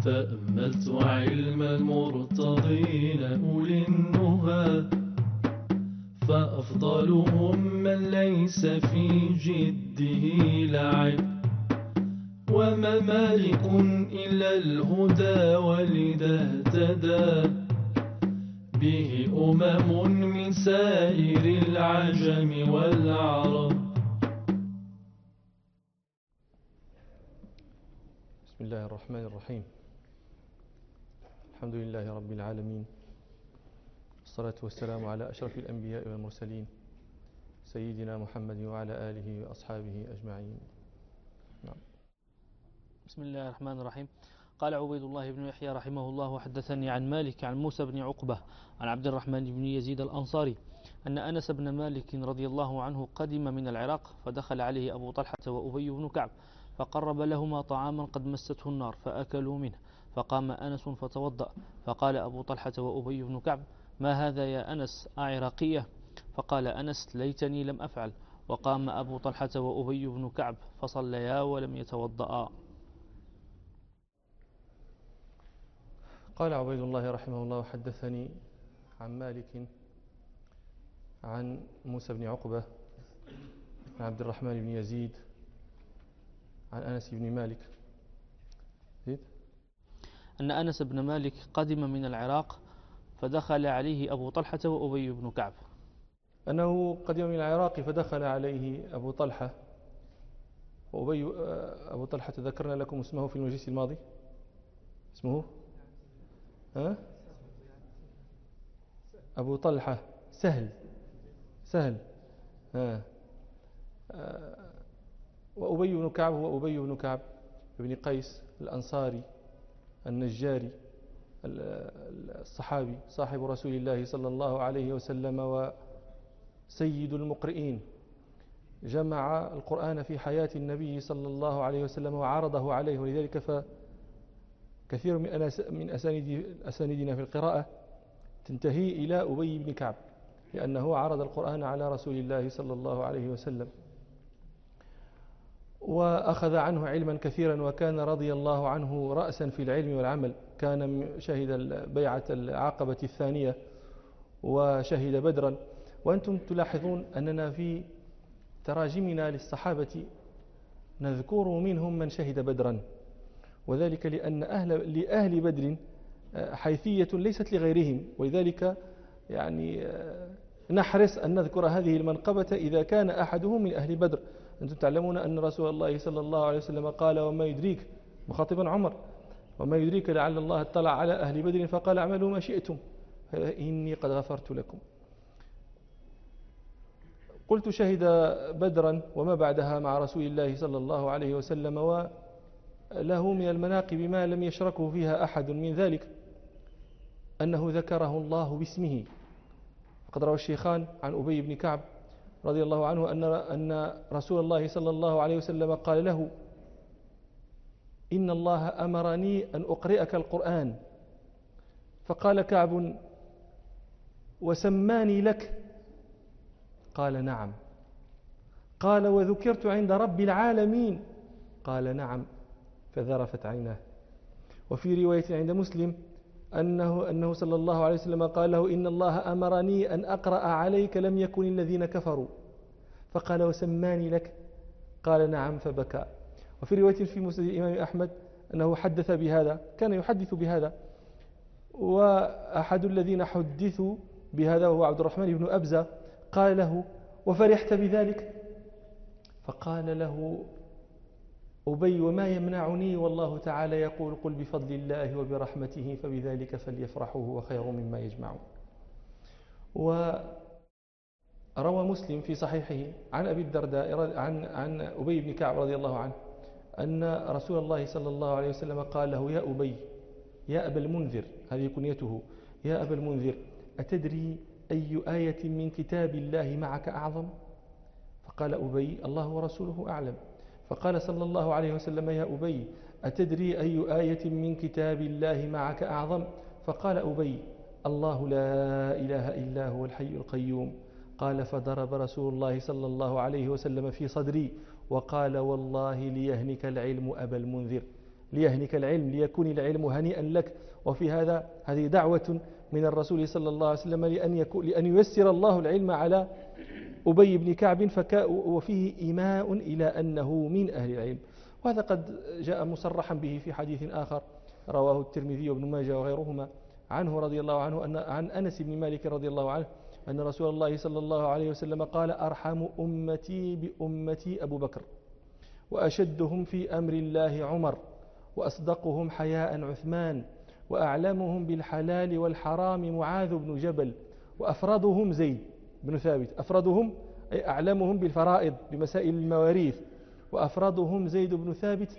تأملت علم المرتضين أولي النهى، فأفضلهم من ليس في جده لعب، وما مالك إلا الهدى ولذا اهتدى به من سائر العجم والعرب. بسم الله الرحمن الرحيم. الحمد لله رب العالمين، والصلاة والسلام على أشرف الأنبياء والمرسلين سيدنا محمد وعلى آله وأصحابه أجمعين. نعم. بسم الله الرحمن الرحيم. قال عبيد الله بن يحيى رحمه الله: وحدثني عن مالك عن موسى بن عقبة عن عبد الرحمن بن يزيد الأنصاري أن أنس بن مالك رضي الله عنه قدم من العراق، فدخل عليه أبو طلحة وأبي بن كعب، فقرب لهما طعاما قد مسته النار فأكلوا منه، فقام أنس فتوضأ، فقال أبو طلحة وأبي بن كعب: ما هذا يا أنس، أعراقية؟ فقال أنس: ليتني لم أفعل. وقام أبو طلحة وأبي بن كعب فصليا ولم يتوضأ. قال عبيد الله رحمه الله: حدثني عن مالك عن موسى بن عقبة عن عبد الرحمن بن يزيد عن أنس بن مالك أن أنس بن مالك قدم من العراق، فدخل عليه أبو طلحة وأبي بن كعب. أنه قدم من العراق فدخل عليه أبو طلحة وأبي. أبو طلحة ذكرنا لكم اسمه في المجلس الماضي. اسمه أبو طلحة سهل. وأبي بن كعب هو أبي بن كعب بن قيس الأنصاري النجاري الصحابي صاحب رسول الله صلى الله عليه وسلم وسيد المقرئين، جمع القرآن في حياة النبي صلى الله عليه وسلم وعرضه عليه، ولذلك فكثير من أسانيدنا في القراءة تنتهي إلى أبي بن كعب، لأنه عرض القرآن على رسول الله صلى الله عليه وسلم وأخذ عنه علما كثيرا، وكان رضي الله عنه رأسا في العلم والعمل. كان شهد بيعة العقبة الثانية وشهد بدرا. وأنتم تلاحظون أننا في تراجمنا للصحابة نذكر منهم من شهد بدرا، وذلك لأن لأهل بدر حيثية ليست لغيرهم، ولذلك يعني نحرص أن نذكر هذه المنقبة إذا كان أحدهم من أهل بدر. أنتم تعلمون أن رسول الله صلى الله عليه وسلم قال: وما يدريك، مخاطبا عمر، وما يدريك لعل الله اطلع على أهل بدر فقال: اعملوا ما شئتم إني قد غفرت لكم. قلت: شهد بدرا وما بعدها مع رسول الله صلى الله عليه وسلم، وله من المناقب ما لم يشركه فيها أحد، من ذلك أنه ذكره الله باسمه. فقد روى الشيخان عن أبي بن كعب رضي الله عنه أن رسول الله صلى الله عليه وسلم قال له: إن الله أمرني أن أقرئك القرآن. فقال كعب: وسماني لك؟ قال: نعم. قال: وذكرت عند رب العالمين؟ قال: نعم. فذرفت عيناه. وفي رواية عند مسلم أنه صلى الله عليه وسلم قال له: إن الله أمرني أن أقرأ عليك لم يكن الذين كفروا. فقال: وسماني لك؟ قال: نعم. فبكى. وفي رواية في مسند الإمام أحمد أنه حدث بهذا، كان يحدث بهذا، وأحد الذين حدثوا بهذا وهو عبد الرحمن بن أبزة قال له: وفرحت بذلك؟ فقال له أبي: وما يمنعني والله تعالى يقول: قل بفضل الله وبرحمته فبذلك فليفرحوا هو خير مما يجمعون. وروى مسلم في صحيحه عن أبي الدرداء عن أبي بن كعب رضي الله عنه أن رسول الله صلى الله عليه وسلم قال له: يا أبي، يا أبا المنذر، هذه كنيته، يا أبا المنذر، أتدري أي آية من كتاب الله معك أعظم؟ فقال أبي: الله ورسوله أعلم. فقال صلى الله عليه وسلم: يا أبي، أتدري أي آية من كتاب الله معك أعظم؟ فقال أبي: الله لا إله إلا هو الحي القيوم. قال: فضرب رسول الله صلى الله عليه وسلم في صدري وقال: والله ليهنك العلم أبا المنذر، ليهنك العلم، ليكون العلم هنيئا لك. وفي هذه دعوة من الرسول صلى الله عليه وسلم لأن ييسر الله العلم على أبي بن كعب، وفيه إيماء إلى أنه من أهل العلم. وهذا قد جاء مصرحا به في حديث آخر رواه الترمذي وابن ماجه وغيرهما عنه رضي الله عنه، عن أنس بن مالك رضي الله عنه أن رسول الله صلى الله عليه وسلم قال: أرحم أمتي بأمتي أبو بكر، وأشدهم في أمر الله عمر، وأصدقهم حياء عثمان، وأعلمهم بالحلال والحرام معاذ بن جبل، وأفرضهم زيد بن ثابت. أفرضهم أي أعلمهم بالفرائض بمسائل المواريث، وأفرضهم زيد بن ثابت،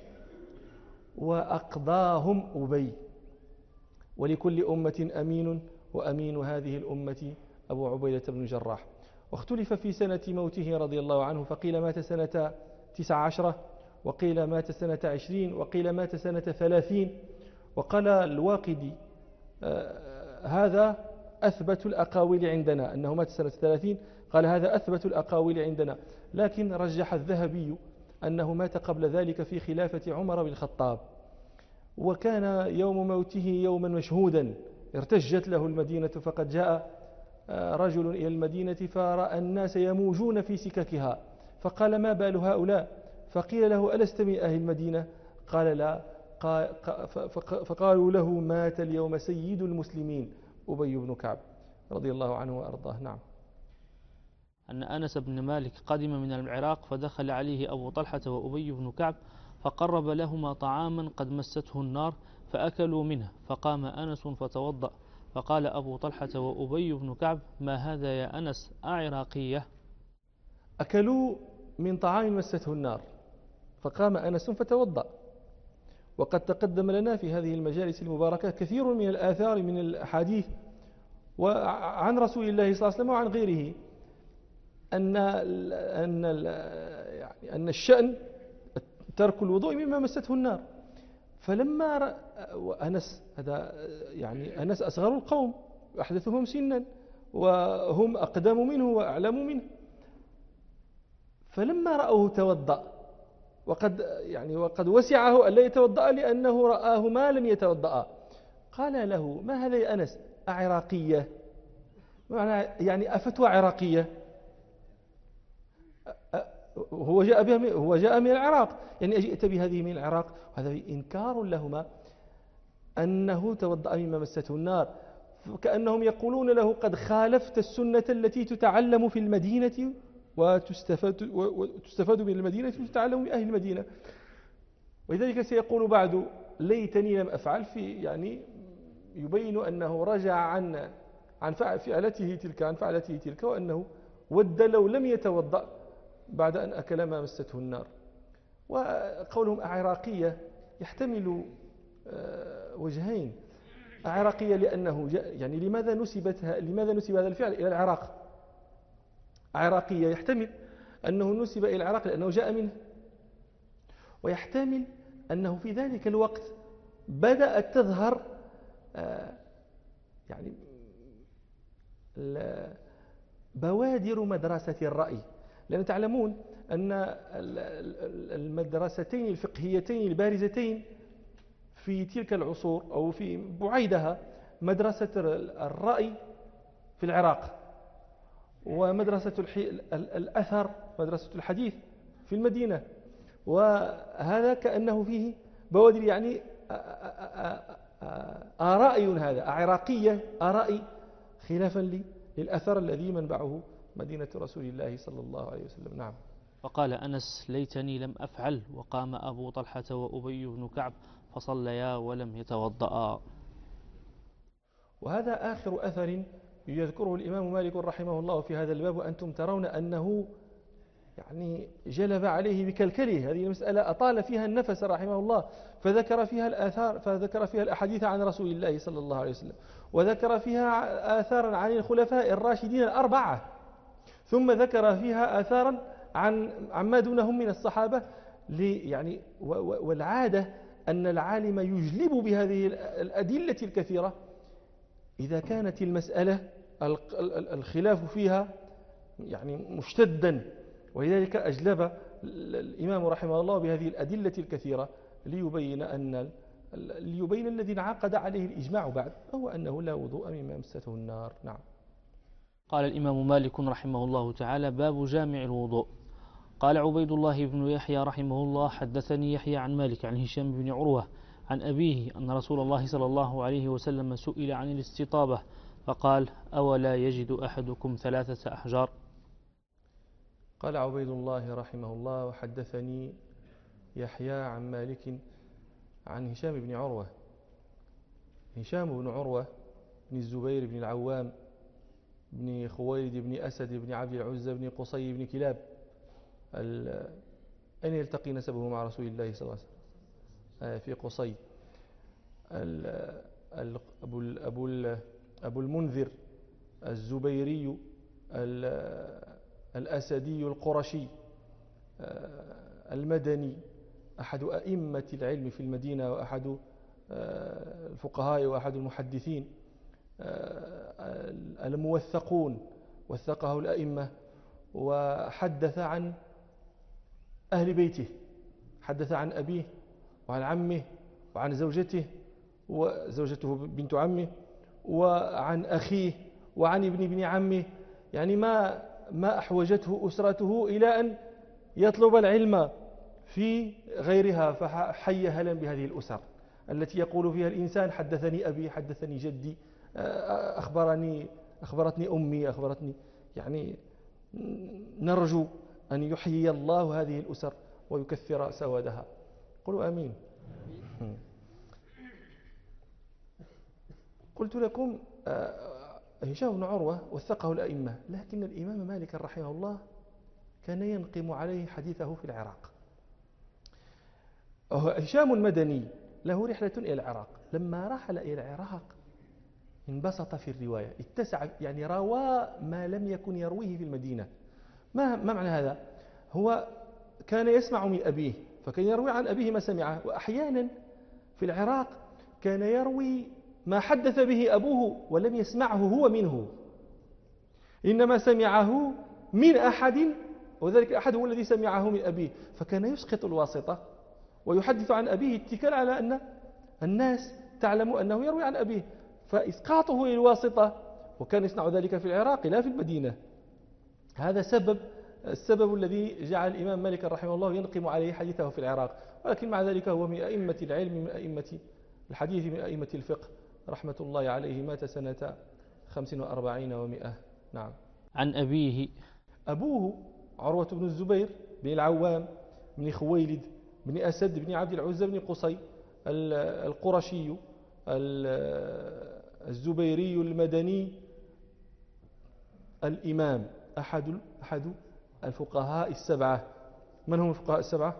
وأقضاهم أبي. ولكل أمة أمين، وأمين هذه الأمة أبو عبيدة بن الجراح. واختلف في سنة موته رضي الله عنه، فقيل مات سنة 19، وقيل مات سنة 20، وقيل مات سنة 30. وقال الواقدي هذا أثبت الأقاويل عندنا، أنه مات سنة 30، قال هذا أثبت الأقاويل عندنا، لكن رجح الذهبي أنه مات قبل ذلك في خلافة عمر بن الخطاب. وكان يوم موته يوما مشهودا، ارتجت له المدينة، فقد جاء رجل إلى المدينة فرأى الناس يموجون في سككها، فقال: ما بال هؤلاء؟ فقيل له: ألست من أهل المدينة؟ قال: لا. فقالوا له: مات اليوم سيد المسلمين أبي بن كعب رضي الله عنه وأرضاه. نعم. أن أنس بن مالك قدم من العراق، فدخل عليه أبو طلحة وأبي بن كعب، فقرب لهما طعاما قد مسته النار، فأكلوا منه، فقام أنس فتوضأ، فقال أبو طلحة وأبي بن كعب: ما هذا يا أنس، أعراقية؟ أكلوا من طعام مسته النار، فقام أنس فتوضأ. وقد تقدم لنا في هذه المجالس المباركة كثير من الآثار من الأحاديث وعن رسول الله صلى الله عليه وسلم وعن غيره أن الشأن ترك الوضوء مما مسته النار. فلما أنس، هذا يعني أنس أصغر القوم، أحدثهم سنا، وهم أقدم منه وأعلم منه، فلما رأوه توضأ، وقد وسعه ألا يتوضأ لأنه رآه ما لم يتوضأ، قال له: ما هذا يا أنس، أعراقية؟ يعني أفتوى عراقية؟ هو جاء من العراق، يعني أجئت بهذه من العراق؟ وهذا إنكار لهما أنه توضأ مما مسته النار، كأنهم يقولون له: قد خالفت السنة التي تتعلم في المدينة وتستفاد من المدينة وتتعلم من أهل المدينة. ولذلك سيقول بعد: ليتني لم أفعل، يعني يبين أنه رجع عن فعلته تلك، وأنه ود لو لم يتوضأ بعد أن أكل ما مسته النار. وقولهم أعراقية يحتمل وجهين: أعراقية لأنه يعني لماذا نسب هذا الفعل إلى العراق؟ عراقية يحتمل أنه نسب إلى العراق لأنه جاء منه، ويحتمل أنه في ذلك الوقت بدأت تظهر يعني بوادر مدرسة الرأي، لأن تعلمون أن المدرستين الفقهيتين البارزتين في تلك العصور أو في بعيدها مدرسة الرأي في العراق، ومدرسة الأثر مدرسة الحديث في المدينة. وهذا كأنه فيه بوادر يعني آرائي، هذا عراقية آرائي، خلافا للأثر الذي منبعه مدينة رسول الله صلى الله عليه وسلم. نعم. وقال أنس: ليتني لم أفعل، وقام أبو طلحة وأبي بن كعب فصليا ولم يتوضأ. وهذا آخر أثر يذكره الإمام مالك رحمه الله في هذا الباب، وأنتم ترون أنه يعني جلب عليه بكلكله. هذه المسألة أطال فيها النفس رحمه الله، فذكر فيها الآثار، فذكر فيها الأحاديث عن رسول الله صلى الله عليه وسلم، وذكر فيها آثارا عن الخلفاء الراشدين الأربعة، ثم ذكر فيها آثارا عما دونهم من الصحابة. يعني والعادة أن العالم يجلب بهذه الأدلة الكثيرة إذا كانت المسألة الخلاف فيها يعني مشتدا، ولذلك أجلب الإمام رحمه الله بهذه الأدلة الكثيرة ليبين الذي انعقد عليه الإجماع بعد، هو أنه لا وضوء مما مسته النار. نعم. قال الإمام مالك رحمه الله تعالى: باب جامع الوضوء. قال عبيد الله بن يحيى رحمه الله: حدثني يحيى عن مالك عن هشام بن عروة عن أبيه أن رسول الله صلى الله عليه وسلم سئل عن الاستطابة فقال: أولا يجد أحدكم 3 أحجار؟ قال عبيد الله رحمه الله: وحدثني يحيى عن مالك عن هشام بن عروة. هشام بن عروة بن الزبير بن العوام بن خويلد بن أسد بن عبد العزى بن قصي بن كلاب. أين يلتقي نسبه مع رسول الله صلى الله عليه وسلم؟ في قصي. أبو المنذر الزبيري الأسدي القرشي المدني، أحد أئمة العلم في المدينة، وأحد الفقهاء، وأحد المحدثين الموثقون، وثقه الأئمة، وحدث عن أهل بيته، حدث عن أبيه وعن عمه وعن زوجته وزوجته بنت عمه، وعن أخيه وعن ابن عمه. يعني ما أحوجته أسرته إلى أن يطلب العلم في غيرها، فحي هلا بهذه الأسر التي يقول فيها الإنسان: حدثني أبي، حدثني جدي، أخبرتني أمي، أخبرتني. يعني نرجو أن يحيي الله هذه الأسر ويكثر سوادها. قولوا آمين. قلت لكم هشام بن عروة وثقه الأئمة، لكن الإمام مالك رحمه الله كان ينقم عليه حديثه في العراق. هشام المدني له رحلة إلى العراق، لما رحل إلى العراق انبسط في الرواية، اتسع، يعني روى ما لم يكن يرويه في المدينة. ما معنى هذا؟ هو كان يسمع من أبيه، فكان يروي عن أبيه ما سمعه، وأحيانا في العراق كان يروي ما حدث به أبوه ولم يسمعه هو منه، إنما سمعه من أحد، وذلك الأحد هو الذي سمعه من أبيه، فكان يسقط الواسطة ويحدث عن أبيه اتكال على أن الناس تعلم أنه يروي عن أبيه، فإسقاطه للواسطة، وكان يصنع ذلك في العراق لا في المدينة. هذا السبب الذي جعل الإمام مالك رحمه الله ينقم عليه حديثه في العراق، ولكن مع ذلك هو من أئمة العلم، من أئمة الحديث، من أئمة الفقه رحمة الله عليه. مات سنة 45 و100. نعم. عن أبيه. أبوه عروة بن الزبير بن العوام بن خويلد بن أسد بن عبد العزى بن قصي القرشي الزبيري المدني الإمام، أحد الفقهاء السبعة. من هم الفقهاء السبعة؟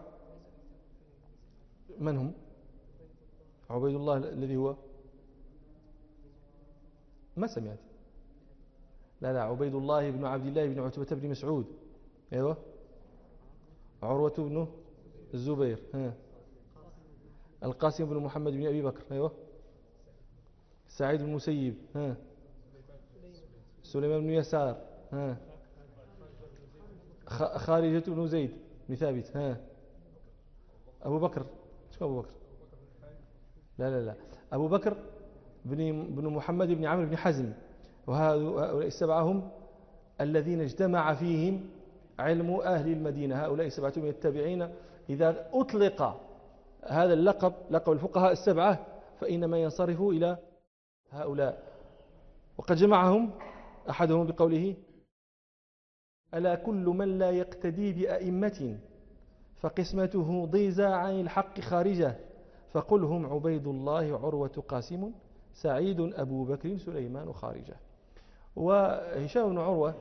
من هم؟ عبيد الله الذي هو ما سمعت. لا، عبيد الله بن عبد الله بن عتبة بن مسعود. ايوه. عروة بن الزبير. القاسم بن محمد بن أبي بكر. ايوه. سعيد بن المسيب. سليمان بن يسار. خارجة بن زيد بن ثابت. أبو بكر. شو أبو بكر؟ لا أبو بكر بن محمد بن عمرو بن حزم. وهؤلاء السبعة هم الذين اجتمع فيهم علم أهل المدينة. هؤلاء السبعة من التابعين. إذا أطلق هذا اللقب، لقب الفقهاء السبعة، فإنما ينصرف إلى هؤلاء. وقد جمعهم أحدهم بقوله: ألا كل من لا يقتدي بأئمة فقسمته ضيزى عن الحق خارجة، فقل هم عبيد الله عروة قاسم سعيد أبو بكر سليمان خارجة. وهشام بن عروة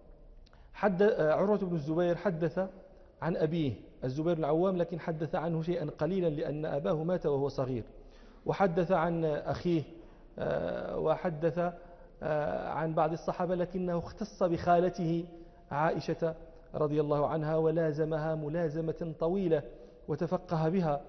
بن الزبير حدث عن أبيه الزبير العوام، لكن حدث عنه شيئا قليلا لأن أباه مات وهو صغير. وحدث عن أخيه، وحدث عن بعض الصحابة، لكنه اختص بخالته عائشة رضي الله عنها ولازمها ملازمة طويلة وتفقه بها،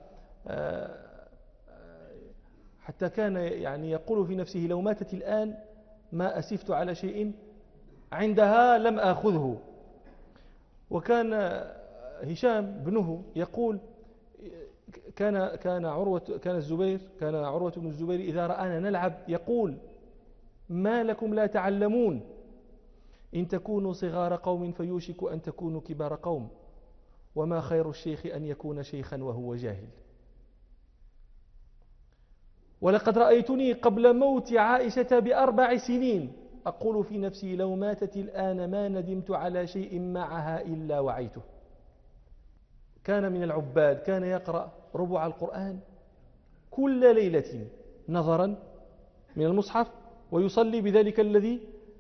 حتى كان يعني يقول في نفسه: لو ماتت الآن ما أسفت على شيء عندها لم آخذه. وكان هشام بنه يقول: كان عروة بن الزبير إذا رآنا نلعب يقول: ما لكم لا تعلمون؟ إن تكونوا صغار قوم فيوشك أن تكونوا كبار قوم، وما خير الشيخ أن يكون شيخا وهو جاهل. ولقد رأيتني قبل موت عائشة ب4 سنين أقول في نفسي: لو ماتت الآن ما ندمت على شيء معها إلا وعيته. كان من العباد، كان يقرأ ربع القرآن كل ليلة نظرا من المصحف، ويصلي بذلك الذي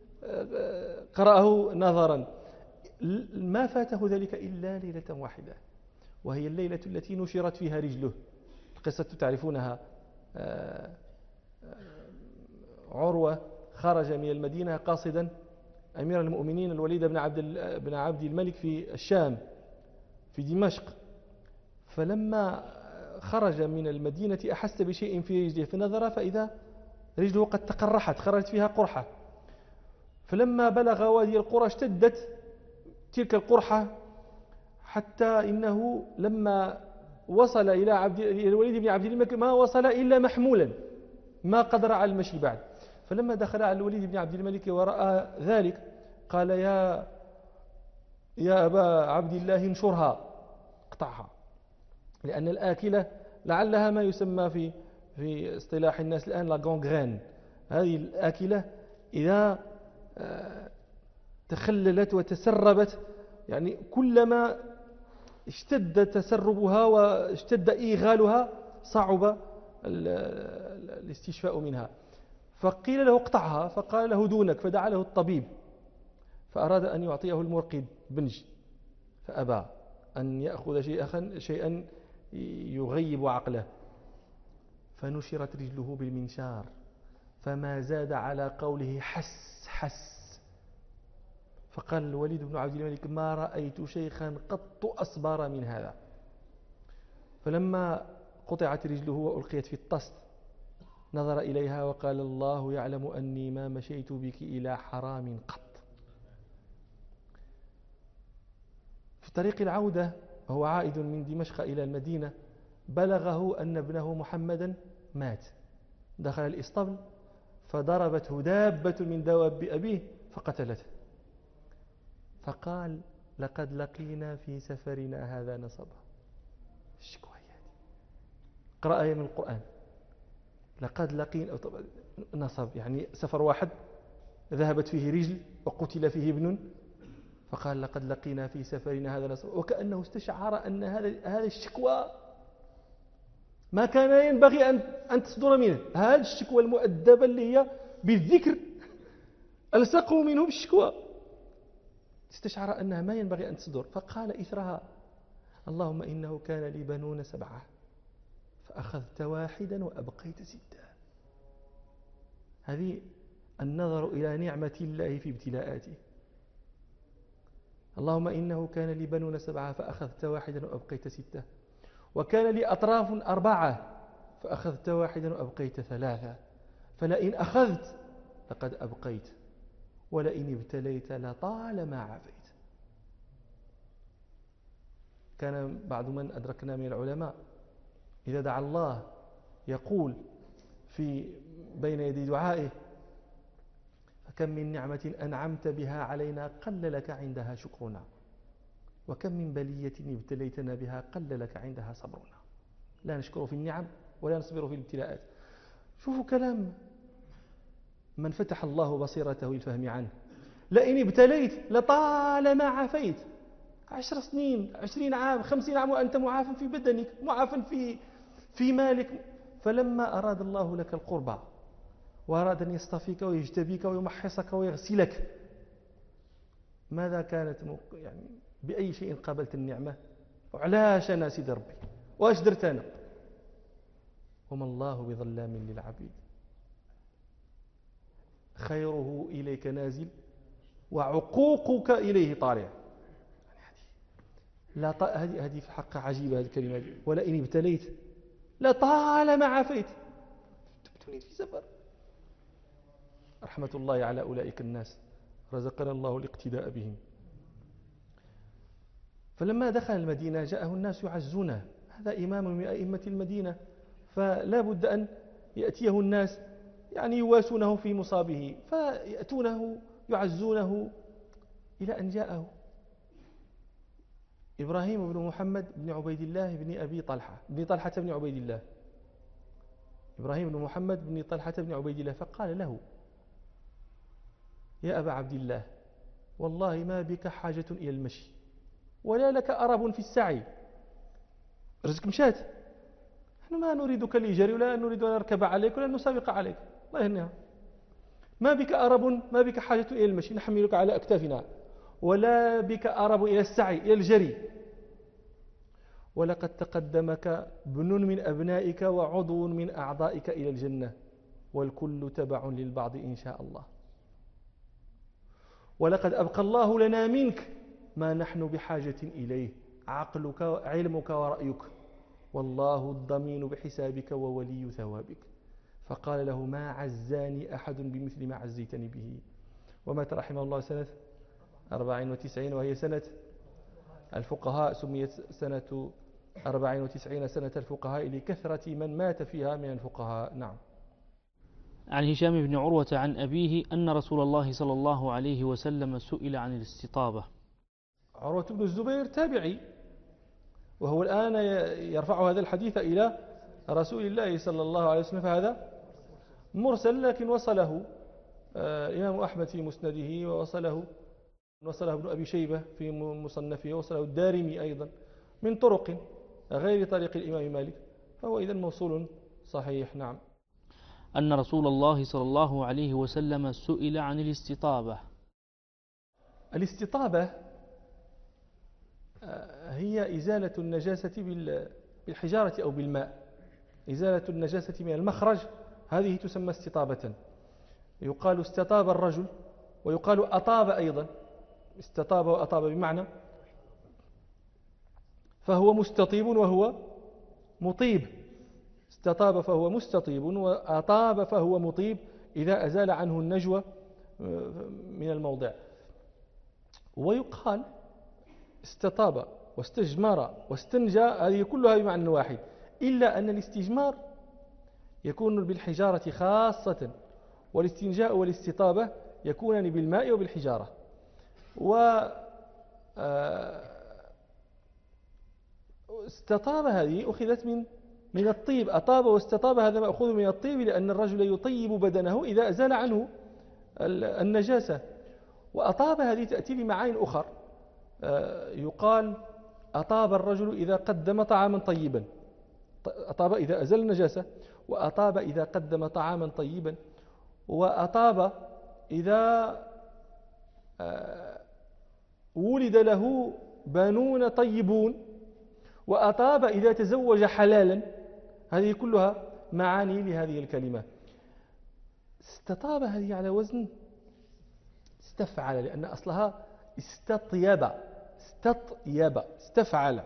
قرأه نظرا. ما فاته ذلك إلا ليلة واحدة، وهي الليلة التي نشرت فيها رجله. القصة تعرفونها. عروة خرج من المدينة قاصدا أمير المؤمنين الوليد بن عبد الملك في الشام في دمشق، فلما خرج من المدينة أحس بشيء في رجله فنظر فإذا رجله قد تقرحت، خرجت فيها قرحة. فلما بلغ وادي القرى اشتدت تلك القرحة، حتى إنه لما وصل إلى الوليد بن عبد الملك ما وصل إلا محمولا، ما قدر على المشي بعد. فلما دخل على الوليد بن عبد الملك ورأى ذلك قال: يا أبا عبد الله انشرها، اقطعها، لأن الآكلة لعلها ما يسمى في اصطلاح الناس الآن لا غونغرين. هذه الآكلة إذا تخللت وتسربت، يعني كلما اشتد تسربها واشتد إيغالها صعب الاستشفاء منها. فقيل له: اقطعها، فقال له: دونك. فدعا له الطبيب، فأراد أن يعطيه المرقد بنج، فأبى أن يأخذ شيئا يغيب عقله، فنشرت رجله بالمنشار، فما زاد على قوله حس حس. فقال الوليد بن عبد الملك: ما رأيت شيخا قط أصبر من هذا. فلما قطعت رجله وألقيت في الطست نظر إليها وقال: الله يعلم أني ما مشيت بك إلى حرام قط. في طريق العودة وهو عائد من دمشق إلى المدينة بلغه أن ابنه محمدا مات. دخل الإسطبل فضربته دابة من دواب أبيه فقتلته، فقال: لقد لقينا في سفرنا هذا نصبا. الشكوى قرأ آية من القرآن: لقد لقينا نصب، يعني سفر واحد ذهبت فيه رجل وقتل فيه ابن، فقال: لقد لقينا في سفرنا هذا نصب. وكأنه استشعر أن هذا الشكوى ما كان ينبغي أن تصدر منه. هذه الشكوى المؤدبة اللي هي بالذكر ألصقوا منه بالشكوى، استشعر أنها ما ينبغي أن تصدر، فقال إثرها: اللهم إنه كان لي بنون 7 فأخذت واحدا وأبقيت 6. هذه النظر إلى نعمة الله في ابتلاءاته. اللهم إنه كان لي بنون 7 فأخذت واحدا وأبقيت 6، وكان لي أطراف 4 فأخذت واحدا وأبقيت 3، فلئن أخذت لقد أبقيت، ولئن ابتليت لطالما عافيت. كان بعض من أدركنا من العلماء إذا دعا الله يقول بين يدي دعائه: فكم من نعمة أنعمت بها علينا قل لك عندها شكرنا، وكم من بلية ابتليتنا بها قل لك عندها صبرنا. لا نشكر في النعم ولا نصبر في الابتلاءات. شوفوا كلام من فتح الله بصيرته للفهم عنه: لئن ابتليت لطالما عافيت. 10 سنين، 20 عام، 50 عام وأنت معاف في بدنك، معاف في مالك. فلما أراد الله لك القربى وأراد أن يصطفيك ويجتبيك ويمحصك ويغسلك، ماذا كانت يعني بأي شيء قابلت النعمة؟ وعلاش أنا سيدي ربي واش درت أنا؟ وما الله بظلام للعبيد، خيره إليك نازل وعقوقك إليه طالع. هذه في الحق عجيبة هذه الكلمة. ولئن ابتليت لطالما عافيت. تبتلي في سفر. رحمة الله على أولئك الناس، رزقنا الله الاقتداء بهم. فلما دخل المدينة جاءه الناس يعزونه: هذا إمام من أئمة المدينة، فلا بد أن يأتيه الناس يعني يواسونه في مصابه، فيأتونه يعزونه إلى أن جاءه إبراهيم بن محمد بن عبيد الله بن أبي طلحة بن طلحة بن عبيد الله، إبراهيم بن محمد بن طلحة بن عبيد الله، فقال له: يا أبا عبد الله، والله ما بك حاجة إلى المشي ولا لك أرب في السعي، رزق مشات، نحن ما نريدك لجري ولا نريد أن نركب عليك ولا نسابق عليك، الله يهنيها، ما بك أرب، ما بك حاجة إلى المشي، نحملك على أكتافنا، ولا بك أرب إلى السعي إلى الجري، ولقد تقدمك ابن من أبنائك وعضو من أعضائك إلى الجنة، والكل تبع للبعض إن شاء الله، ولقد أبقى الله لنا منك ما نحن بحاجة إليه، عقلك علمك ورأيك، والله الضمين بحسابك وولي ثوابك. فقال له: ما عزاني أحد بمثل ما عزيتني به. ومات رحمه الله سنة 94، وهي سنة الفقهاء، سميت سنة 94 سنة الفقهاء لكثرة من مات فيها من الفقهاء. نعم. عن هشام بن عروة عن أبيه أن رسول الله صلى الله عليه وسلم سئل عن الاستطابة. عروة بن الزبير تابعي، وهو الآن يرفع هذا الحديث إلى رسول الله صلى الله عليه وسلم، فهذا مرسل، لكن وصله الإمام أحمد في مسنده، وصله ابن أبي شيبة في مصنفه، وصله الدارمي أيضا من طرق غير طريق الإمام مالك، فهو إذن موصول صحيح. نعم. أن رسول الله صلى الله عليه وسلم سئل عن الاستطابة. الاستطابة هي إزالة النجاسة بالحجارة أو بالماء، إزالة النجاسة من المخرج، هذه تسمى استطابة. يقال استطاب الرجل، ويقال أطاب أيضا، استطاب وأطاب بمعنى، فهو مستطيب وهو مطيب، استطاب فهو مستطيب، وأطاب فهو مطيب إذا أزال عنه النجوى من الموضع. ويقال استطاب واستجمر واستنجى، هذه كلها بمعنى واحد، إلا أن الاستجمار يكون بالحجارة خاصة، والاستنجاء والاستطابة يكونان بالماء وبالحجارة. استطاب هذه أخذت من الطيب، أطاب واستطاب هذا مأخوذ من الطيب، لأن الرجل يطيب بدنه إذا أزال عنه النجاسة. وأطاب هذه تأتي لمعاني أخر، يقال أطاب الرجل إذا قدم طعاما طيبا، أطاب إذا أزال النجاسة، وأطاب إذا قدم طعاما طيبا، وأطاب إذا ولد له بنون طيبون، وأطاب إذا تزوج حلالا. هذه كلها معاني لهذه الكلمة. استطاب هذه على وزن استفعل، لأن أصلها استطيب، استفعل.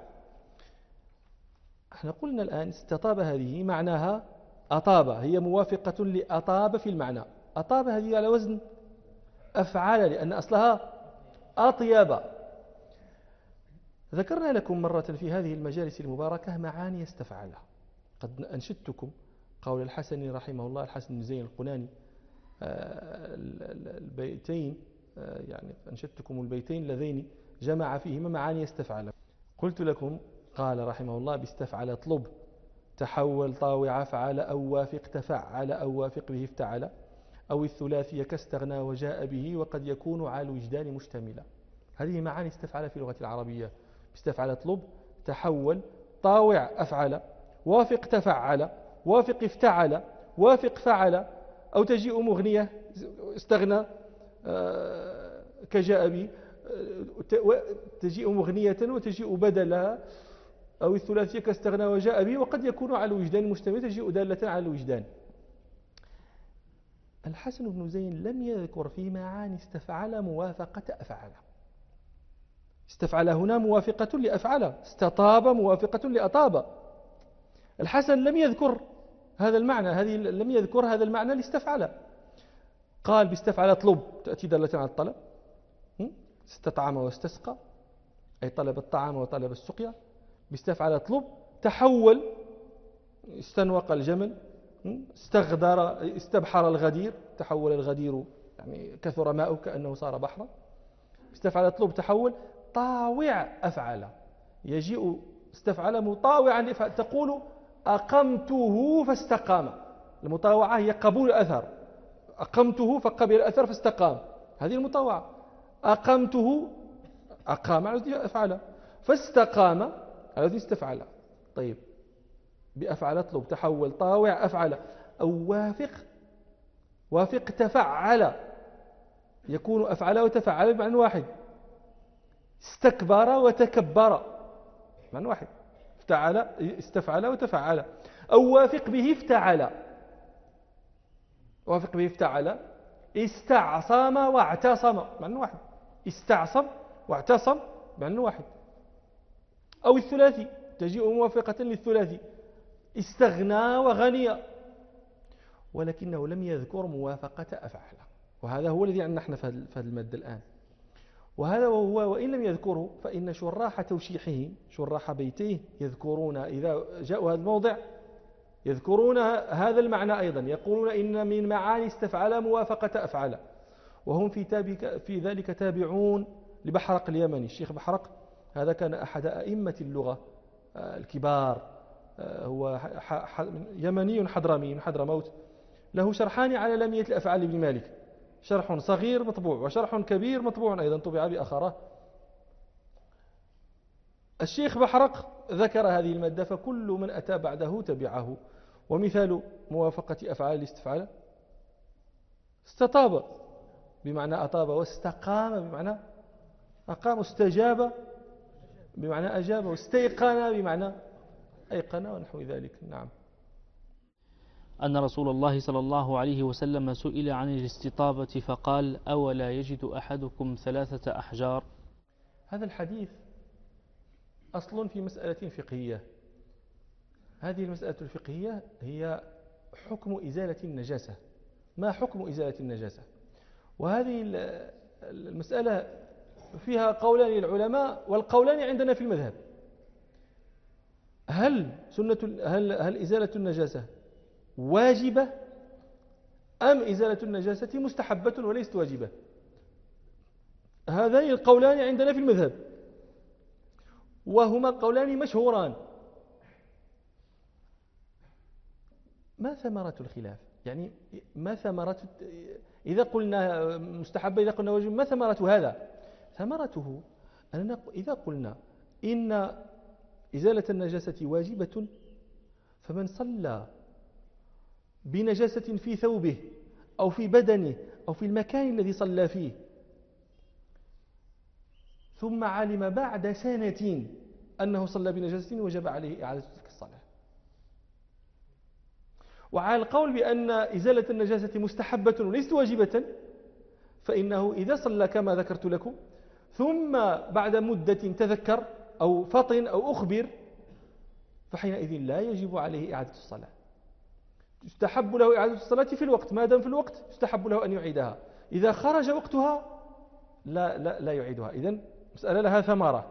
احنا قلنا الآن استطاب هذه معناها أطاب، هي موافقة لأطاب في المعنى. أطاب هذه على وزن أفعل، لأن أصلها أطيب. ذكرنا لكم مرة في هذه المجالس المباركة معاني استفعلها. قد أنشدتكم قول الحسن رحمه الله، الحسن بن زين القناني، البيتين، يعني أنشدتكم البيتين اللذين جمع فيهما معاني استفعل. قلت لكم قال رحمه الله: باستفعل اطلب، تحول طاوع فعل، أو وافق تفعل، أو وافق به افتعل، أو الثلاثي كاستغنى وجاء به، وقد يكون على الوجدان مشتملا. هذه معاني استفعل في اللغة العربية. باستفعل اطلب، تحول، طاوع أفعل، وافق تفعل، وافق افتعل، وافق فعل، أو تجيء مغنية استغنى كجاء به، تجيء مغنية وتجيء بدلها، أو الثلاثية كاستغنى وجاء به، وقد يكون على الوجدان مشتمل، تجيء دالة على الوجدان. الحسن بن زين لم يذكر في معاني استفعل موافقة أفعل. استفعل هنا موافقة لأفعل، استطاب موافقة لأطاب. الحسن لم يذكر هذا المعنى، لم يذكر هذا المعنى لاستفعل. قال باستفعل اطلب، تأتي دالة على الطلب، استطعم واستسقى، أي طلب الطعام وطلب السقيا. باستفعل اطلب تحول، استنوق الجمل، استبحر الغدير، تحول الغدير يعني كثر ماؤه كأنه صار بحرا. استفعل يطلب تحول. طاوع أفعل، يجيء استفعل مطاوعا لفعل، تقول أقمته فاستقام. المطاوعة هي قبول الأثر، أقمته فقبل الأثر فاستقام، هذه المطاوعة. أقمته أقام على وزن أفعل، فاستقام على وزن استفعل. طيب بأفعل اطلب تحول طاوع أفعل، أو وافق تفعل، يكون أفعل وتفعل بمعنى واحد. استكبر وتكبر بمعنى واحد، استفعل وتفعل. أو وافق به افتعل، وافق به افتعل. استعصم واعتصم بمعنى واحد، استعصم واعتصم بمعنى واحد. أو الثلاثي تجيء موافقة للثلاثي، استغنى وغني، ولكنه لم يذكر موافقة أفعل، وهذا هو الذي عندنا نحن في هذا المد الآن. وهذا وهو وإن لم يذكره فإن شراح توشيحه، شراح بيتيه، يذكرون إذا جاءوا هذا الموضع يذكرون هذا المعنى أيضا، يقولون إن من معاني استفعل موافقة أفعل، وهم في ذلك تابعون لبحرق اليمني. الشيخ بحرق هذا كان أحد أئمة اللغة الكبار، هو يمني حضرمي من حضرموت، له شرحان على لامية الأفعال ابن مالك، شرح صغير مطبوع وشرح كبير مطبوع أيضا طبع بأخره. الشيخ بحرق ذكر هذه المادة، فكل من أتى بعده تبعه. ومثال موافقة أفعال الاستفعال: استطاب بمعنى أطاب، واستقام بمعنى أقام، واستجاب بمعنى أجاب، واستيقن بمعنى أيقن، ونحو ذلك. نعم. أن رسول الله صلى الله عليه وسلم سئل عن الاستطابة فقال: أولا يجد أحدكم 3 أحجار؟ هذا الحديث أصل في مسألة فقهية. هذه المسألة الفقهية هي حكم إزالة النجاسة. ما حكم إزالة النجاسة؟ وهذه المسألة فيها قولان للعلماء، والقولان عندنا في المذهب. هل إزالة النجاسة واجبة أم إزالة النجاسة مستحبة وليست واجبة؟ هذين القولان عندنا في المذهب، وهما قولان مشهوران. ما ثمرة الخلاف؟ يعني ما ثمرة إذا قلنا مستحبة، إذا قلنا واجب، ما ثمرة هذا؟ ثمرته أننا إذا قلنا إن إزالة النجاسة واجبة، فمن صلى بنجاسة في ثوبه أو في بدنه أو في المكان الذي صلى فيه، ثم علم بعد سنة أنه صلى بنجاسة، وجب عليه إعادة تلك الصلاة. وعلى القول بأن إزالة النجاسة مستحبة وليست واجبة، فإنه إذا صلى كما ذكرت لكم ثم بعد مدة تذكر أو فطن أو أخبر، فحينئذ لا يجب عليه إعادة الصلاة. يستحب له إعادة الصلاة في الوقت، ما دام في الوقت يستحب له أن يعيدها. إذا خرج وقتها لا يعيدها. إذن مسألة لها ثمرة.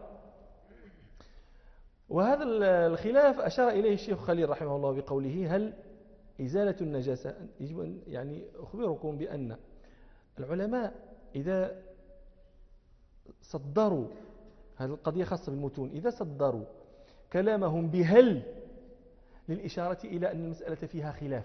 وهذا الخلاف أشار إليه الشيخ خليل رحمه الله بقوله: هل إزالة النجاسة، يجب أن يعني أخبركم بأن العلماء إذا صدروا هذه القضية خاصة بالمتون، إذا صدروا كلامهم بهل للإشارة إلى أن المسألة فيها خلاف.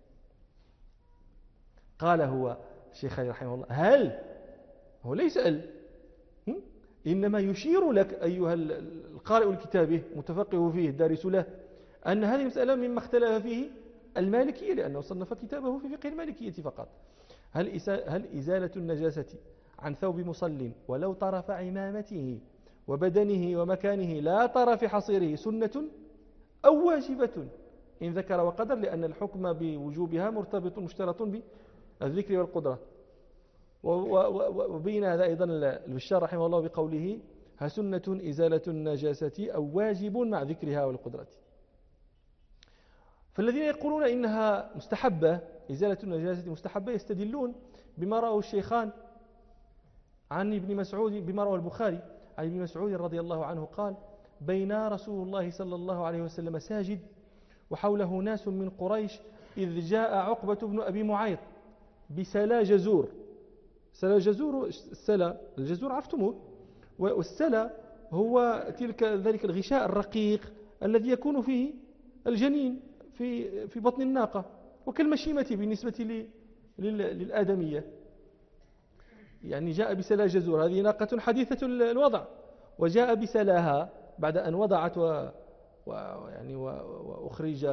قال هو الشيخ خليل رحمه الله: هل، هو ليس هل، إنما يشير لك أيها القارئ الكتابه متفقه فيه الدارس له أن هذه المسألة مما اختلف فيه المالكية، لأنه صنف كتابه في فقه المالكية فقط. هل إزالة النجاسة عن ثوب مصل ولو طرف عمامته وبدنه ومكانه لا طرف حصيره سنة أو واجبة؟ إن ذكر وقدر، لأن الحكم بوجوبها مرتبط مشترط بالذكر والقدرة. وبين هذا أيضا البشار رحمه الله بقوله: سنة إزالة النجاسة أو واجب مع ذكرها والقدرة. فالذين يقولون إنها مستحبة، إزالة النجاسة مستحبة، يستدلون بما رواه الشيخان عن ابن مسعود، بما رواه البخاري عن ابن مسعود رضي الله عنه قال: بين رسول الله صلى الله عليه وسلم ساجد وحوله ناس من قريش إذ جاء عقبة بن أبي معيط بسلا جزور. سلا جزور، السلا الجزور عرفتموه، والسلا هو ذلك الغشاء الرقيق الذي يكون فيه الجنين في بطن الناقة، وكالمشيمة بالنسبة للآدمية. يعني جاء بسلا جزور، هذه ناقة حديثة الوضع، وجاء بسلاها بعد أن وضعت وأخرج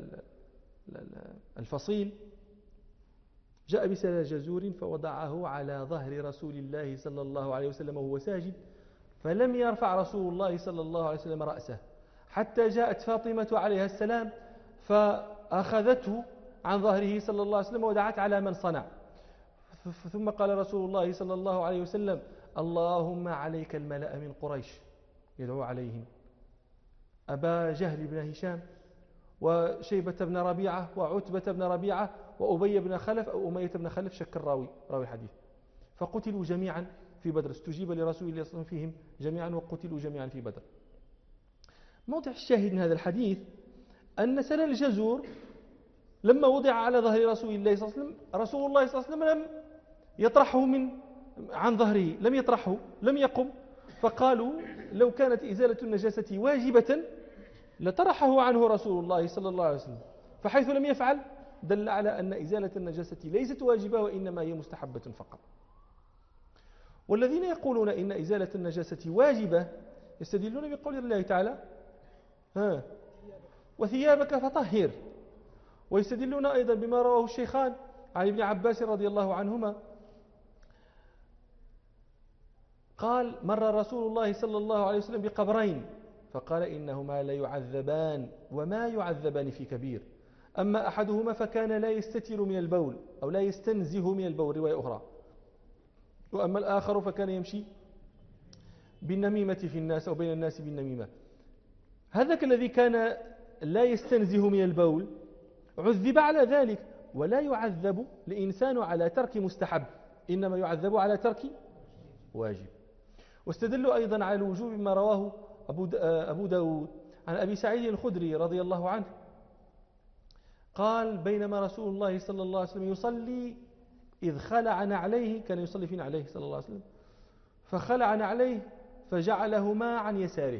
الفصيل، جاء بسلا جزور فوضعه على ظهر رسول الله صلى الله عليه وسلم وهو ساجد، فلم يرفع رسول الله صلى الله عليه وسلم رأسه حتى جاءت فاطمة عليها السلام فأخذته عن ظهره صلى الله عليه وسلم ودعت على من صنع. ثم قال رسول الله صلى الله عليه وسلم: اللهم عليك الملأ من قريش، يدعو عليهم أبا جهل بن هشام وشيبة بن ربيعة وعتبة بن ربيعة وأبي بن خلف أو أمية بن خلف، شك راوي الحديث، فقتلوا جميعا في بدر. استجيب لرسول الله صلى الله عليه وسلم فيهم جميعا وقتلوا جميعا في بدر. موضع الشاهد من هذا الحديث أن سلا الجزور لما وضع على ظهر رسول الله صلى الله عليه وسلم، رسول الله صلى الله عليه وسلم لم يطرحه عن ظهره، لم يطرحه، لم يقم. فقالوا لو كانت إزالة النجاسة واجبة لطرحه عنه رسول الله صلى الله عليه وسلم، فحيث لم يفعل دل على أن إزالة النجاسة ليست واجبة وإنما هي مستحبة فقط. والذين يقولون إن إزالة النجاسة واجبة يستدلون بقول الله تعالى: وثيابك فطهر. ويستدلون أيضا بما رواه الشيخان عن ابن عباس رضي الله عنهما قال: مر رسول الله صلى الله عليه وسلم بقبرين فقال: إنهما لا يعذبان وما يعذبان في كبير، أما أحدهما فكان لا يستتر من البول أو لا يستنزه من البول، رواية أخرى، وأما الآخر فكان يمشي بالنميمة في الناس أو بين الناس بالنميمة. هذاك الذي كان لا يستنزه من البول عذب على ذلك، ولا يعذب الإنسان على ترك مستحب، إنما يعذب على ترك واجب. واستدلوا أيضا على الوجوب ما رواه أبو داود عن أبي سعيد الخدري رضي الله عنه قال: بينما رسول الله صلى الله عليه وسلم يصلي إذ خلع نعليه، كان يصلي في نعليه صلى الله عليه وسلم، فخلع نعليه فجعلهما عن يساره،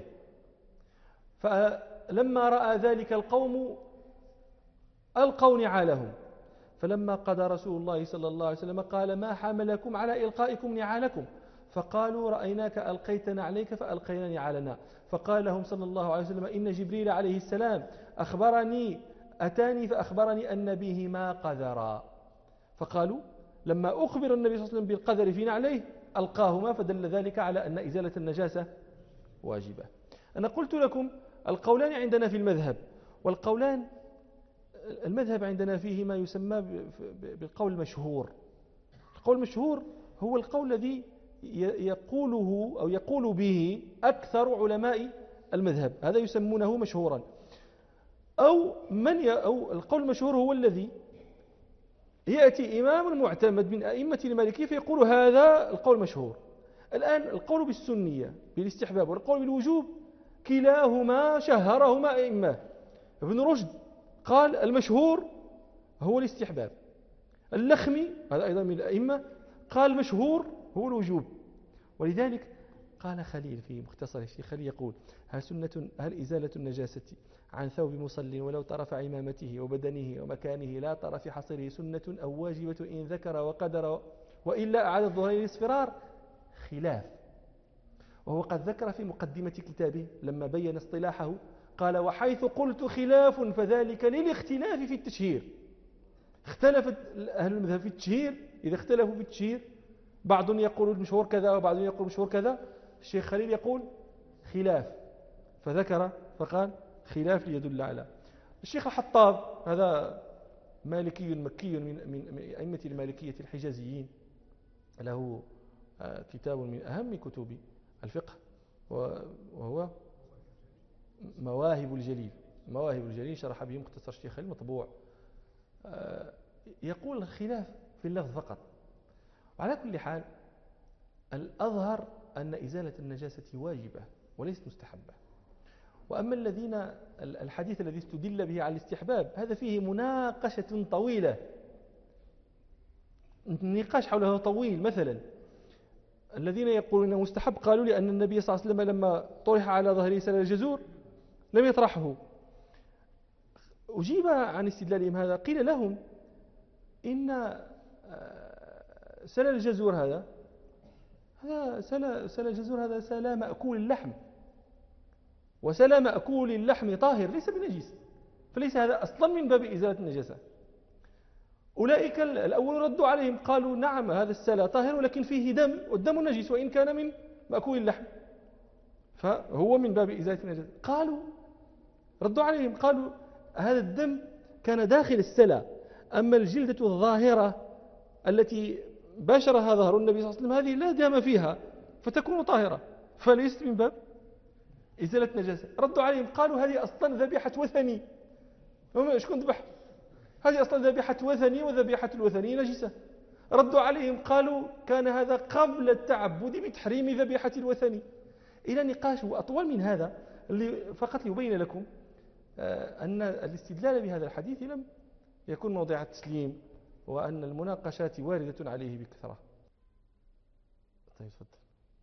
فلما رأى ذلك القوم ألقوا نعالهم، فلما قضى رسول الله صلى الله عليه وسلم قال: ما حملكم على إلقائكم نعالكم؟ فقالوا: رأيناك ألقيت نعليك فألقينا نعالنا. فقال لهم صلى الله عليه وسلم: إن جبريل عليه السلام أتاني فأخبرني أن بهما قذرا. فقالوا: لما أخبر النبي صلى الله عليه وسلم بالقذر في نعليه ألقاهما، فدل ذلك على أن إزالة النجاسة واجبة. أنا قلت لكم القولان عندنا في المذهب، والقولان المذهب عندنا فيه ما يسمى بالقول المشهور. القول المشهور هو القول الذي يقوله أو يقول به أكثر علماء المذهب، هذا يسمونه مشهورا. أو القول المشهور هو الذي يأتي إمام معتمد من أئمة المالكية فيقول هذا القول مشهور. الآن القول بالسنية بالاستحباب والقول بالوجوب كلاهما شهرهما أئمة. ابن رشد قال المشهور هو الاستحباب. اللخمي هذا أيضا من الأئمة قال المشهور هو الوجوب. ولذلك قال خليل في مختصر خليل يقول: هل إزالة النجاسة عن ثوب مصل ولو طرف عمامته وبدنه ومكانه لا طرف حصره سنة أو واجبة إن ذكر وقدر وإلا أعاد الظهرين الاصفرار؟ خلاف. وهو قد ذكر في مقدمة كتابه لما بين اصطلاحه قال: وحيث قلت خلاف فذلك للاختلاف في التشهير. اختلفت أهل المذهب في التشهير، إذا اختلفوا في التشهير بعض يقول المشهور كذا وبعض يقول المشهور كذا، الشيخ خليل يقول خلاف، فذكر فقال خلاف ليدل على. الشيخ الحطاب هذا مالكي مكي من أئمة المالكية الحجازيين، له كتاب من أهم كتب الفقه وهو مواهب الجليل، شرح به مختصر الشيخ خليل مطبوع. يقول الخلاف في اللفظ فقط. وعلى كل حال الأظهر أن إزالة النجاسة واجبة وليست مستحبة. وأما الحديث الذي استدل به على الاستحباب هذا فيه مناقشة طويلة، النقاش حوله طويل. مثلا الذين يقولون انه مستحب قالوا لأن النبي صلى الله عليه وسلم لما طرح على ظهره سلل الجزور لم يطرحه. أجيب عن استدلالهم هذا، قيل لهم إن سلل الجزور هذا سلل الجزور هذا سلى مأكول اللحم، وسلى مأكول اللحم طاهر ليس بنجس، فليس هذا أصلا من باب إزالة النجاسة. أولئك الأول ردوا عليهم قالوا نعم هذا السلى طاهر ولكن فيه دم، والدم نجس وإن كان من مأكول اللحم، فهو من باب إزالة النجاسة. ردوا عليهم قالوا هذا الدم كان داخل السلى، أما الجلدة الظاهرة التي باشرها ظهر النبي صلى الله عليه وسلم هذه لا دم فيها فتكون طاهرة، فليست من باب إزالة النجاسة. ردوا عليهم قالوا هذه أصلا ذبيحة وثني، شكون ذبح؟ هذه أصلا ذبيحة وثني، وذبيحة الوثني نجسة. ردوا عليهم قالوا كان هذا قبل التعبد بتحريم ذبيحة الوثني. إلى نقاش أطول من هذا اللي فقط يبين لكم أن الاستدلال بهذا الحديث لم يكون موضع التسليم، وأن المناقشات واردة عليه بكثرة. طيب تفضل.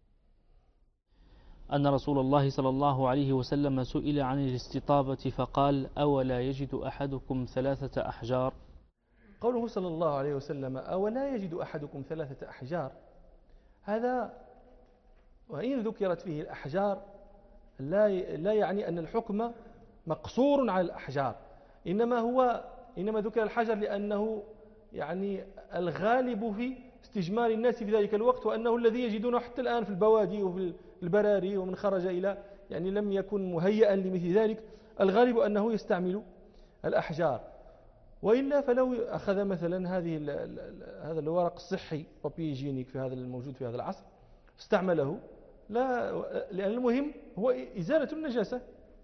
أن رسول الله صلى الله عليه وسلم سئل عن الاستطابة فقال أولا يجد أحدكم 3 أحجار. قوله صلى الله عليه وسلم أولا يجد أحدكم 3 أحجار، هذا وإن ذكرت فيه الأحجار لا يعني أن الحكم مقصور على الأحجار، إنما ذكر الحجر لأنه يعني الغالب في استجمار الناس في ذلك الوقت، وأنه الذي يجدونه حتى الآن في البوادي وفي البراري، ومن خرج إلى يعني لم يكن مهيئا لمثل ذلك الغالب أنه يستعمل الأحجار. وإلا فلو أخذ مثلا هذا الورق الصحي بابي جينيك في هذا الموجود في هذا العصر استعمله، لأن المهم هو إزالة النجاسة.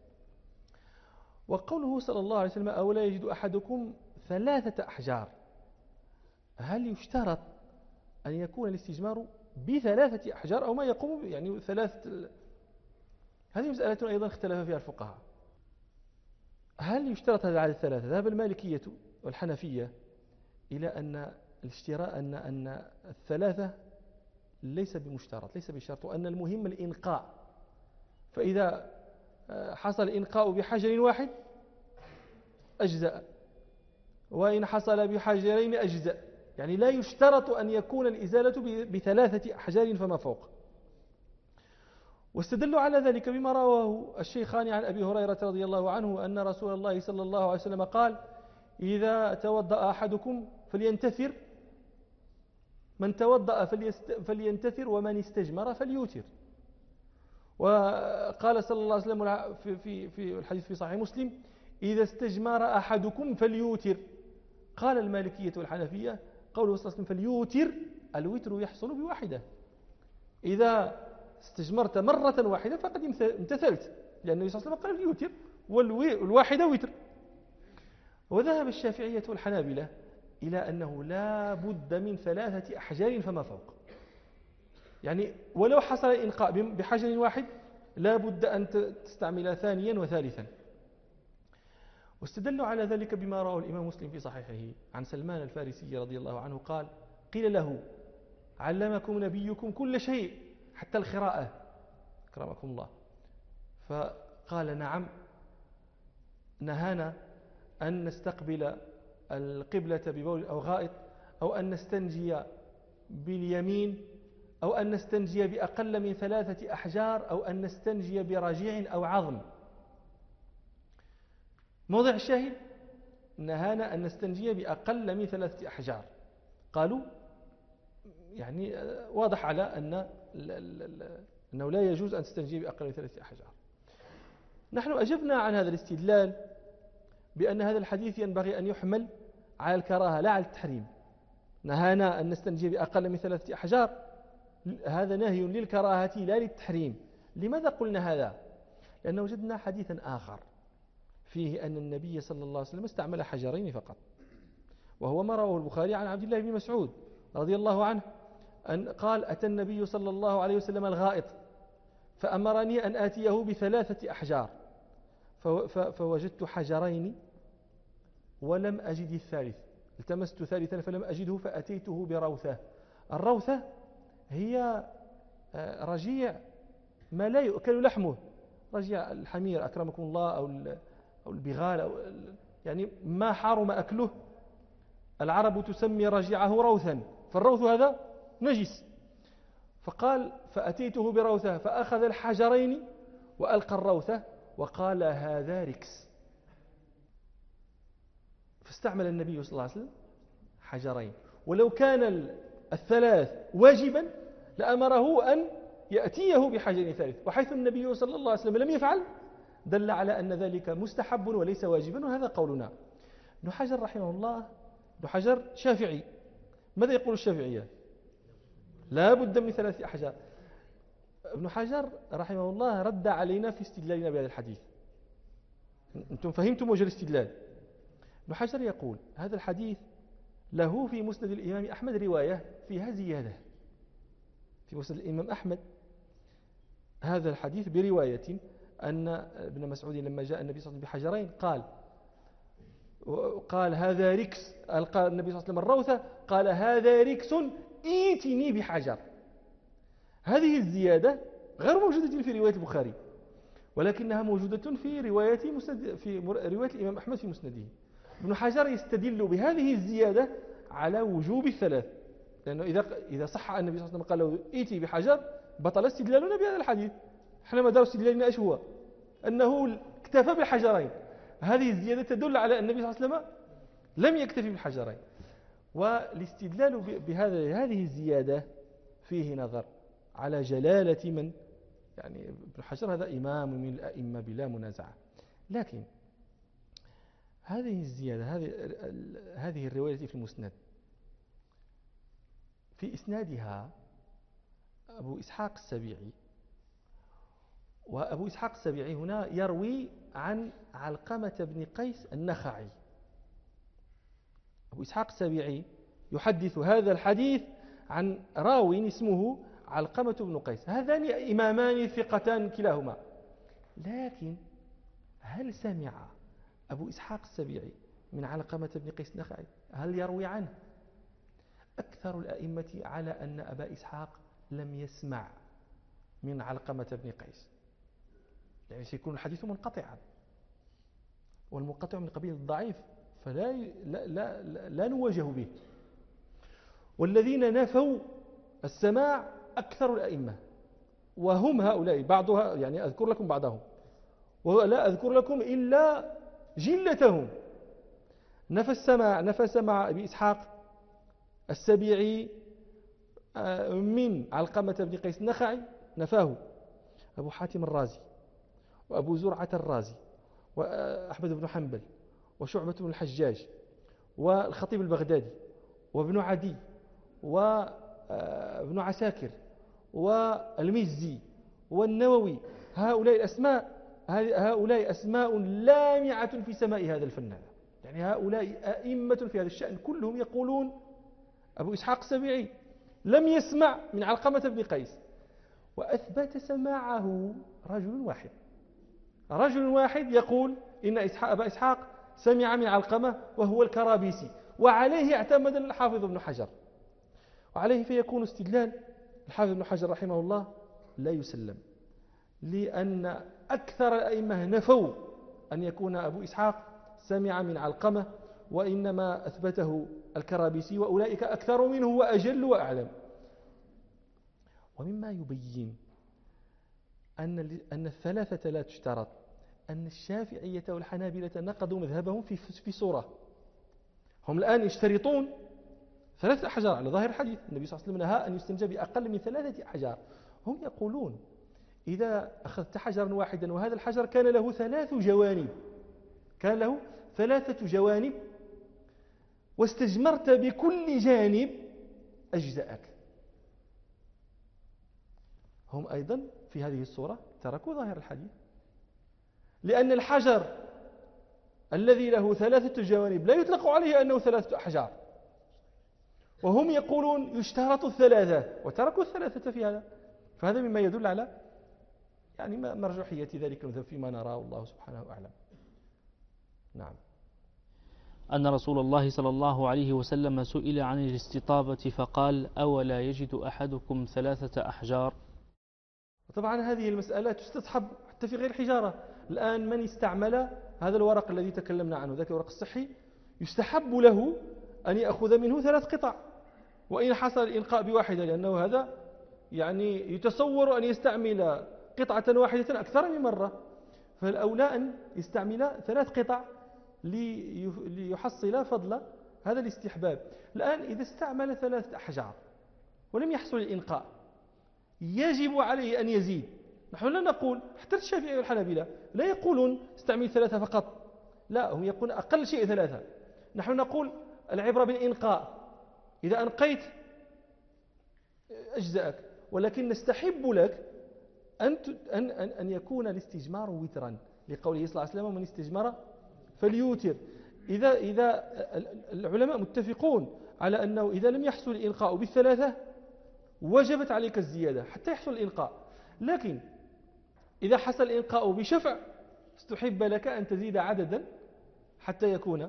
وقوله صلى الله عليه وسلم أولا يجد أحدكم 3 أحجار، هل يشترط أن يكون الاستجمار ب3 أحجار أو ما يقوم يعني 3؟ هذه مسألة أيضا اختلف فيها الفقهاء. هل يشترط هذا العدد 3؟ ذهب المالكية والحنفية إلى أن الاشتراء أن 3 ليس بمشترط، ليس بشرط، وأن المهم الإنقاء، فإذا حصل الإنقاء بحجر واحد أجزأ، وإن حصل بحجرين أجزأ، يعني لا يشترط أن يكون الإزالة ب3 أحجار فما فوق. واستدلوا على ذلك بما رواه الشيخان عن أبي هريرة رضي الله عنه أن رسول الله صلى الله عليه وسلم قال إذا توضأ أحدكم فلينتثر، من توضأ فلينتثر ومن استجمر فليوتر. وقال صلى الله عليه وسلم في الحديث في صحيح مسلم إذا استجمر أحدكم فليوتر. قال المالكية والحنفية قوله صلى الله عليه وسلم فليوتر، الوتر يحصل بواحدة، إذا استجمرت مرة واحدة فقد امتثلت، لأن النبي صلى الله عليه وسلم قال فليوتر والواحدة وتر. وذهب الشافعية والحنابلة إلى أنه لا بد من 3 أحجار فما فوق، يعني ولو حصل الإنقاء بحجر واحد لا بد أن تستعمل ثانيا وثالثا. واستدلوا على ذلك بما رواه الإمام مسلم في صحيحه عن سلمان الفارسي رضي الله عنه قال قيل له علمكم نبيكم كل شيء حتى القراءة أكرمكم الله، فقال نعم، نهانا أن نستقبل القبلة ببول أو غائط، أو أن نستنجي باليمين، أو أن نستنجي بأقل من 3 أحجار، أو أن نستنجي برجيع أو عظم. موضع الشاهد نهانا أن نستنجي بأقل من 3 أحجار. قالوا يعني واضح على أنه لا يجوز أن تستنجي بأقل من 3 أحجار. نحن أجبنا عن هذا الاستدلال بأن هذا الحديث ينبغي أن يحمل على الكراهة لا على التحريم. نهانا أن نستنجي بأقل من 3 أحجار، هذا نهي للكراهة لا للتحريم. لماذا قلنا هذا؟ لأن وجدنا حديثا آخر فيه أن النبي صلى الله عليه وسلم استعمل حجرين فقط، وهو ما رواه البخاري عن عبد الله بن مسعود رضي الله عنه أن قال أتى النبي صلى الله عليه وسلم الغائط فأمرني أن آتيه ب3 أحجار، فوجدت حجرين ولم أجد الثالث، التمست ثالثا فلم أجده فأتيته بروثة. الروثة هي رجيع ما لا يؤكل لحمه، رجيع الحمير أكرمكم الله أو البغال يعني ما حرم أكله. العرب تسمي رجيعه روثا، فالروث هذا نجس. فقال فأتيته بروثة فأخذ الحجرين وألقى الروثة وقال هذا ركس. فاستعمل النبي صلى الله عليه وسلم حجرين، ولو كان الثلاث واجبا لأمره أن يأتيه بحجر ثالث، وحيث النبي صلى الله عليه وسلم لم يفعل دل على أن ذلك مستحب وليس واجبا، وهذا قولنا. ابن حجر رحمه الله ابن حجر شافعي، ماذا يقول الشافعية؟ لا بد من 3 أحجار. ابن حجر رحمه الله رد علينا في استدلالنا بهذا الحديث. أنتم فهمتم وجه الاستدلال. ابن حجر يقول هذا الحديث له في مسند الإمام أحمد رواية فيها زيادة. في مسند الإمام أحمد هذا الحديث برواية أن ابن مسعود لما جاء النبي صلى الله عليه وسلم بحجرين قال هذا ركس، ألقى النبي صلى الله عليه وسلم الروثة قال هذا ركس ائتني بحجر. هذه الزيادة غير موجودة في رواية البخاري، ولكنها موجودة في رواية الإمام أحمد في مسنده. ابن حجر يستدل بهذه الزيادة على وجوب الثلاث، لأنه إذا صح أن النبي صلى الله عليه وسلم قال له ائتي بحجر بطل استدلالنا بهذا الحديث. احنا مدار استدلالنا ايش هو؟ أنه اكتفى بالحجرين. هذه الزيادة تدل على أن النبي صلى الله عليه وسلم لم يكتفي بالحجرين، والاستدلال بهذه الزيادة فيه نظر على جلالة من، يعني ابن حجر هذا إمام من الأئمة بلا منازعة. لكن هذه الزيادة هذه الرواية في المسند في إسنادها أبو إسحاق السبيعي، وأبو إسحاق السبيعي هنا يروي عن علقمة بن قيس النخعي. أبو إسحاق السبيعي يحدث هذا الحديث عن راوي اسمه علقمة بن قيس، هذان إمامان ثقتان كلاهما. لكن هل سمع أبو إسحاق السبيعي من علقمة بن قيس النخعي؟ هل يروي عنه؟ أكثر الأئمة على أن أبا إسحاق لم يسمع من علقمة بن قيس، يعني سيكون الحديث منقطعا، والمنقطع من قبيل الضعيف فلا لا نواجه به. والذين نفوا السماع أكثر الأئمة، وهم هؤلاء بعضها، يعني أذكر لكم بعضهم ولا أذكر لكم إلا جلتهم. نفى سماع أبي إسحاق السبيعي من علقمة بن قيس النخعي، نفاه أبو حاتم الرازي وأبو زرعة الرازي وأحمد بن حنبل وشعبة بن الحجاج والخطيب البغدادي وابن عدي وابن عساكر والمزي والنووي. هؤلاء أسماء لامعة في سماء هذا الفنان، يعني هؤلاء أئمة في هذا الشأن كلهم يقولون أبو إسحاق السبيعي لم يسمع من علقمة بن قيس، وأثبت سماعه رجل واحد يقول إن أبا إسحاق سمع من علقمة وهو الكرابيسي، وعليه اعتمد الحافظ ابن حجر، وعليه فيكون استدلال الحافظ ابن حجر رحمه الله لا يسلم، لأن أكثر الأئمة نفوا أن يكون أبو إسحاق سمع من علقمة، وإنما أثبته الكرابيسي، وأولئك أكثر منه وأجل وأعلم. ومما يبين أن الثلاثة لا تشترط أن الشافعية والحنابلة نقضوا مذهبهم في صورة. هم الآن يشترطون 3 أحجار على ظاهر الحديث، النبي صلى الله عليه وسلم نهى أن يستنجى بأقل من 3 أحجار. هم يقولون إذا أخذت حجرا واحدا وهذا الحجر كان له 3 جوانب واستجمرت بكل جانب أجزأك. هم أيضا في هذه الصورة تركوا ظاهر الحديث، لأن الحجر الذي له 3 جوانب لا يطلق عليه أنه 3 أحجار، وهم يقولون يشترط 3 وتركوا 3 في هذا. فهذا مما يدل على يعني مرجوحية ذلك المذهب فيما نراه الله سبحانه أعلم. نعم. أن رسول الله صلى الله عليه وسلم سئل عن الاستطابة فقال: أولا يجد أحدكم 3 أحجار؟ طبعا هذه المسألة تستصحب حتى في غير الحجارة. الآن من استعمل هذا الورق الذي تكلمنا عنه، ذاك الورق الصحي، يستحب له أن يأخذ منه 3 قطع وإن حصل الإنقاء بواحدة، لأنه هذا يعني يتصور أن يستعمل قطعة واحدة أكثر من مرة، فالأولى أن يستعمل 3 قطع ليحصل فضل هذا الاستحباب. الآن إذا استعمل 3 أحجار ولم يحصل الإنقاء يجب عليه أن يزيد. نحن لا نقول، حتى الشافعي والحنابلة لا يقولون استعمل 3 فقط، لا، هم يقولون أقل شيء 3. نحن نقول العبرة بالإنقاء، إذا أنقيت أجزأك، ولكن نستحب لك أن يكون الاستجمار وترا، لقوله صلى الله عليه وسلم: من استجمر فليوتر. إذا العلماء متفقون على أنه إذا لم يحصل الإنقاء ب3 وجبت عليك الزيادة حتى يحصل الإنقاء، لكن إذا حصل الإنقاء بشفع استحب لك أن تزيد عددا حتى يكون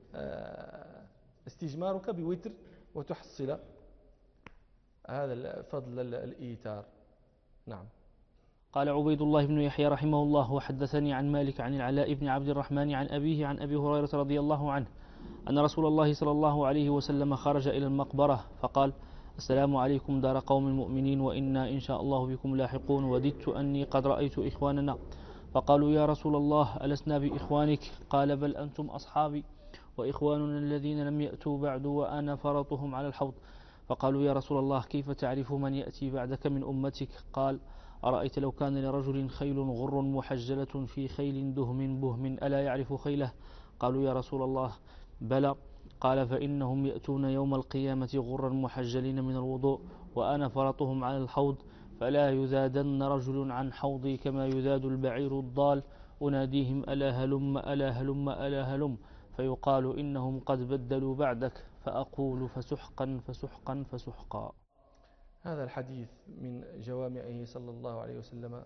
استجمارك بوتر وتحصل هذا الفضل الإيتار. نعم. قال عبيد الله بن يحيى رحمه الله: وحدثني عن مالك عن العلاء بن عبد الرحمن عن أبيه عن أبي هريرة رضي الله عنه أن رسول الله صلى الله عليه وسلم خرج إلى المقبرة فقال: السلام عليكم دار قوم المؤمنين وإنا إن شاء الله بكم لاحقون، وددت أني قد رأيت إخواننا. فقالوا: يا رسول الله ألسنا بإخوانك؟ قال: بل أنتم أصحابي وإخواننا الذين لم يأتوا بعد وأنا فرطهم على الحوض. فقالوا: يا رسول الله كيف تعرف من يأتي بعدك من أمتك؟ قال: أرأيت لو كان لرجل خيل غر محجلة في خيل دهم بهم ألا يعرف خيله؟ قالوا: يا رسول الله بلى. قال: فإنهم يأتون يوم القيامة غرا محجلين من الوضوء وأنا فرطهم على الحوض، فلا يذادن رجل عن حوضي كما يذاد البعير الضال، أناديهم ألا هلم ألا هلم ألا هلم، فيقال إنهم قد بدلوا بعدك، فأقول فسحقا فسحقا فسحقا. هذا الحديث من جوامعه صلى الله عليه وسلم،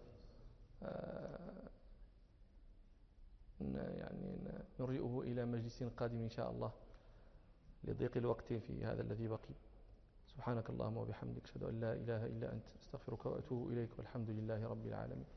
يعني نرجئه إلى مجلس قادم إن شاء الله لضيق الوقت في هذا الذي بقي. سبحانك اللهم وبحمدك، أشهد أن لا إله إلا أنت، أستغفرك وأتوب إليك، والحمد لله رب العالمين.